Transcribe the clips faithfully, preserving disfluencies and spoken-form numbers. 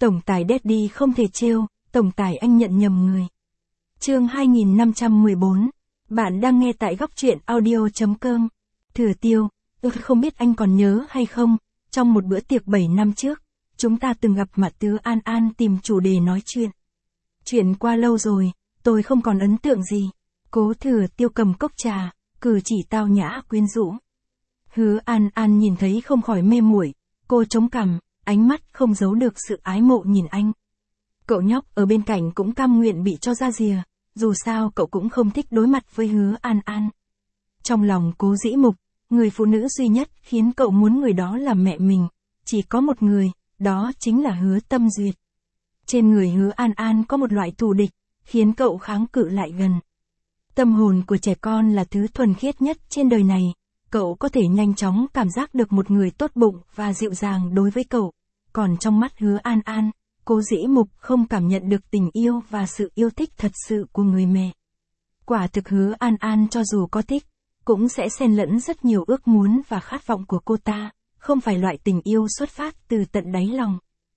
Tổng tài Daddy không thể trêu, tổng tài anh nhận nhầm người. Chương hai nghìn năm trăm mười bốn. Bạn đang nghe tại góc truyện audio chấm com. Thừa Tiêu, ư không biết anh còn nhớ hay không, trong một bữa tiệc bảy năm trước, chúng ta từng gặp mặt Tứ An An tìm chủ đề nói chuyện. Chuyện qua lâu rồi, tôi không còn ấn tượng gì. Cố Thừa Tiêu cầm cốc trà, cử chỉ tao nhã quyến rũ. Hứa An An nhìn thấy không khỏi mê muội, cô chống cằm, ánh mắt không giấu được sự ái mộ nhìn anh. Cậu nhóc ở bên cạnh cũng cam nguyện bị cho ra rìa, dù sao cậu cũng không thích đối mặt với Hứa An An. Trong lòng Cố Dĩ Mục, người phụ nữ duy nhất khiến cậu muốn người đó là mẹ mình, chỉ có một người, đó chính là Hứa Tâm Duyệt. Trên người Hứa An An có một loại thù địch, khiến cậu kháng cự lại gần. Tâm hồn của trẻ con là thứ thuần khiết nhất trên đời này, cậu có thể nhanh chóng cảm giác được một người tốt bụng và dịu dàng đối với cậu, còn trong mắt Hứa An An, Cố Dĩ Mục không cảm nhận được tình yêu và sự yêu thích thật sự của người mẹ. Quả thực Hứa An An cho dù có thích, cũng sẽ xen lẫn rất nhiều ước muốn và khát vọng của cô ta, không phải loại tình yêu xuất phát từ tận đáy lòng.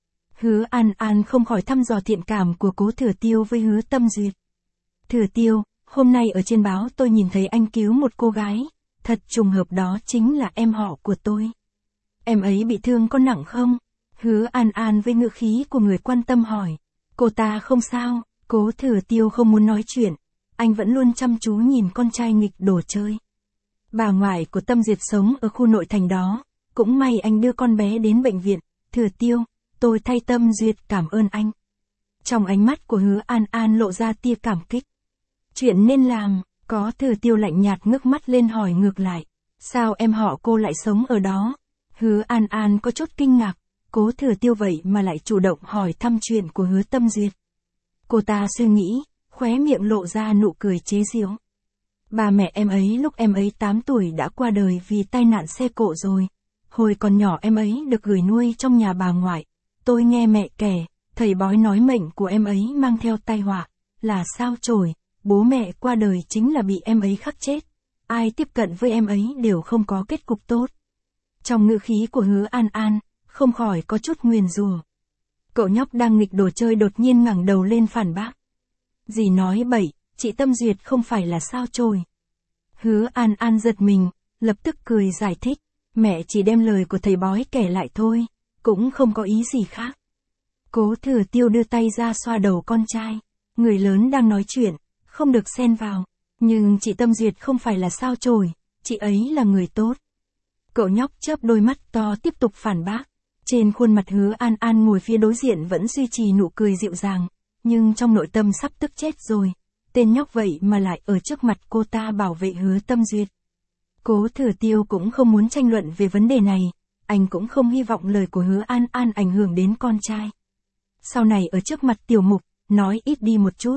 Hứa An An không khỏi thăm dò thiện cảm của Cố Thừa Tiêu với Hứa Tâm Duyệt. Thừa Tiêu, hôm nay ở trên báo tôi nhìn thấy anh cứu một cô gái, thật trùng hợp đó chính là em họ của tôi. Em ấy bị thương có nặng không? Hứa An An với ngữ khí của người quan tâm hỏi. Cô ta không sao, Cố Thừa Tiêu không muốn nói chuyện, anh vẫn luôn chăm chú nhìn con trai nghịch đồ chơi. Bà ngoại của Tâm Duyệt sống ở khu nội thành đó, cũng may anh đưa con bé đến bệnh viện. Thừa Tiêu, tôi thay Tâm Duyệt cảm ơn anh. Trong ánh mắt của Hứa An An lộ ra tia cảm kích. Chuyện nên làm, có Thừa Tiêu lạnh nhạt ngước mắt lên hỏi ngược lại. Sao em họ cô lại sống ở đó? Hứa An An có chút kinh ngạc, Cố Thừa Tiêu vậy mà lại chủ động hỏi thăm chuyện của Hứa Tâm Duyệt. Cô ta suy nghĩ, khóe miệng lộ ra nụ cười chế giễu. Ba mẹ em ấy lúc em ấy tám tuổi đã qua đời vì tai nạn xe cộ rồi. Hồi còn nhỏ em ấy được gửi nuôi trong nhà bà ngoại. Tôi nghe mẹ kể, thầy bói nói mệnh của em ấy mang theo tai họa, là sao chổi, bố mẹ qua đời chính là bị em ấy khắc chết. Ai tiếp cận với em ấy đều không có kết cục tốt. Trong ngữ khí của Hứa An An, không khỏi có chút nguyền rủa. Cậu nhóc đang nghịch đồ chơi đột nhiên ngẩng đầu lên phản bác. Dì nói bậy, chị Tâm Duyệt không phải là sao chổi. Hứa An An giật mình, lập tức cười giải thích. Mẹ chỉ đem lời của thầy bói kể lại thôi, cũng không có ý gì khác. Cố Thừa Tiêu đưa tay ra xoa đầu con trai. Người lớn đang nói chuyện, không được xen vào. Nhưng chị Tâm Duyệt không phải là sao chổi, chị ấy là người tốt. Cậu nhóc chớp đôi mắt to tiếp tục phản bác. Trên khuôn mặt Hứa An An ngồi phía đối diện vẫn duy trì nụ cười dịu dàng, nhưng trong nội tâm sắp tức chết rồi. Tên nhóc vậy mà lại ở trước mặt cô ta bảo vệ Hứa Tâm Duyệt. Cố Thừa Tiêu cũng không muốn tranh luận về vấn đề này, anh cũng không hy vọng lời của Hứa An An ảnh hưởng đến con trai. Sau này ở trước mặt Tiểu Mục, nói ít đi một chút.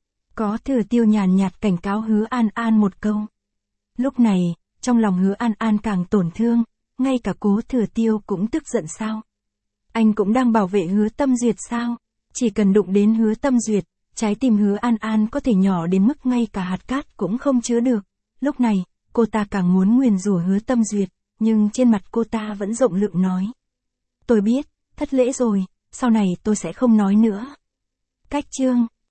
Có Thừa Tiêu nhàn nhạt cảnh cáo Hứa An An một câu. Lúc này, trong lòng Hứa An An càng tổn thương, ngay cả Cố Thừa Tiêu cũng tức giận sao? Anh cũng đang bảo vệ Hứa Tâm Duyệt sao? Chỉ cần đụng đến Hứa Tâm Duyệt, trái tim Hứa An An có thể nhỏ đến mức ngay cả hạt cát cũng không chứa được. Lúc này, cô ta càng muốn nguyền rủa Hứa Tâm Duyệt, nhưng trên mặt cô ta vẫn rộng lượng nói. Tôi biết, thất lễ rồi, sau này tôi sẽ không nói nữa. Cách chương